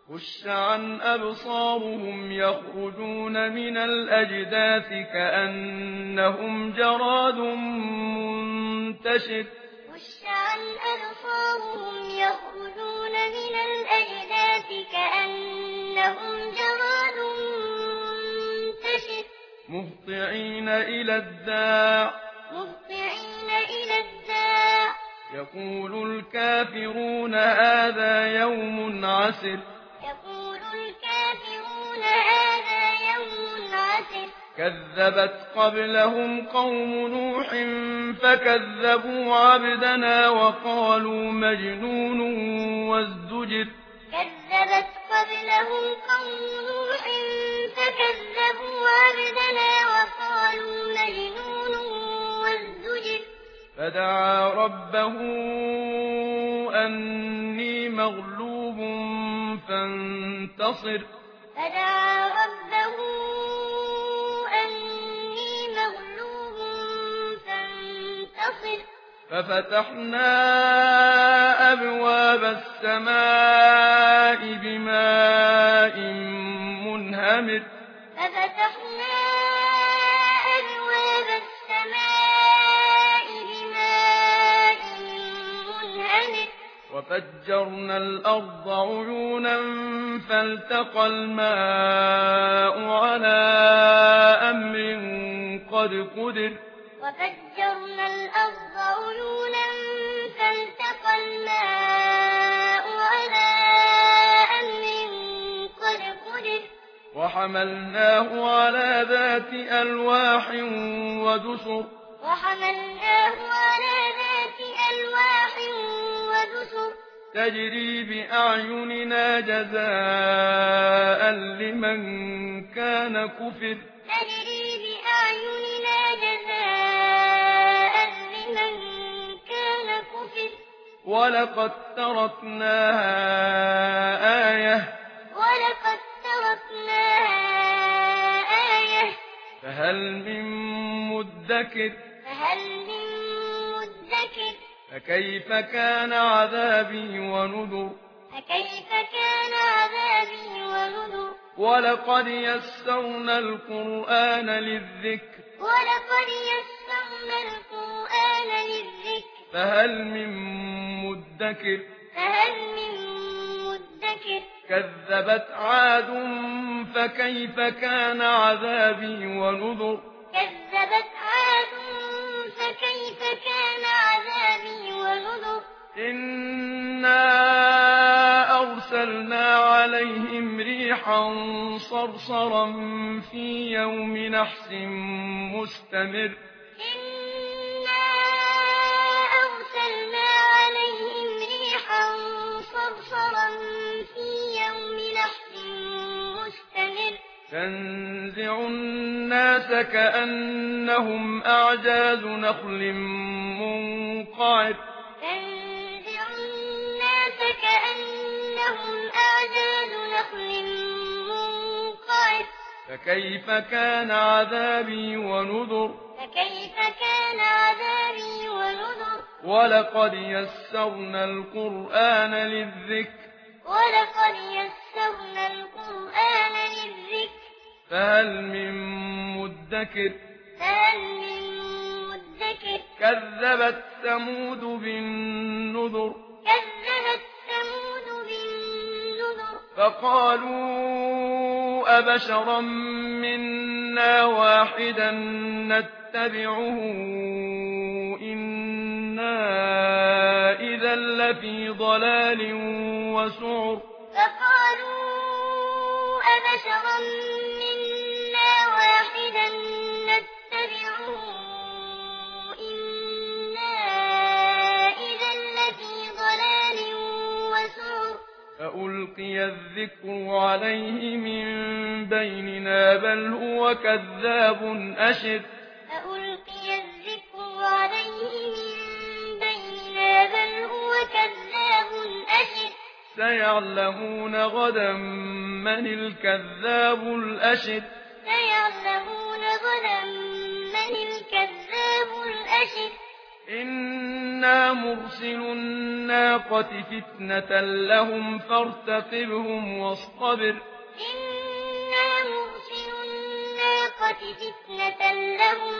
خش عن أبصارهم يخرجون من الأجداث كأنهم جراد منتشر خش عن أبصارهم يخرجون من الأجداث كأنهم جراد منتشر مهطعين إلى الداع يقول الكافرون هذا يوم عسر كذبت قبلهم قوم نوح فكذبوا عبدنا وقالوا مجنون وازدجر كذبت قبلهم قوم نوح فكذبوا عبدنا وقالوا مجنون وازدجر فدعا ربه أني مغلوب فانتصر ففتحنا أبواب السماء بماء منهمر وفجرنا الأرض عيونا فالتقى الماء على أمر قد قدر وفجرنا الأرض عيونا فالتقى الماء على أمر قد قدر وحملناه على ذات ألواح ودسر تجري بأعيننا جزاء لمن كان كفر ولقد تركناها آية فهل من مدكر فكيف كان عذابي ونذر ولقد يسرنا القرآن للذكر فهل من مدكر كذبت عاد فكيف كان عذابي ونذر إنا أرسلنا عليهم ريحا صرصرا في يوم نحس مستمر تنزع الناس كأنهم أعجاز نخل منقعر فكيف كان عذابي ونذر ولقد يسرنا القرآن للذكر فهل من مدكر كذبت ثمود بالنذر فقالوا أبشرا منا واحدا نتبعه إنا إذا لفي ضلال وسعر فألقي الذكر عليه من بيننا بل هو كذاب أشر سيعلمون غدا من الكذاب الأشر إنا مرسل الناقة فتنة لهم فارتقبهم واصطبر إنا مرسل الناقة فتنة لهم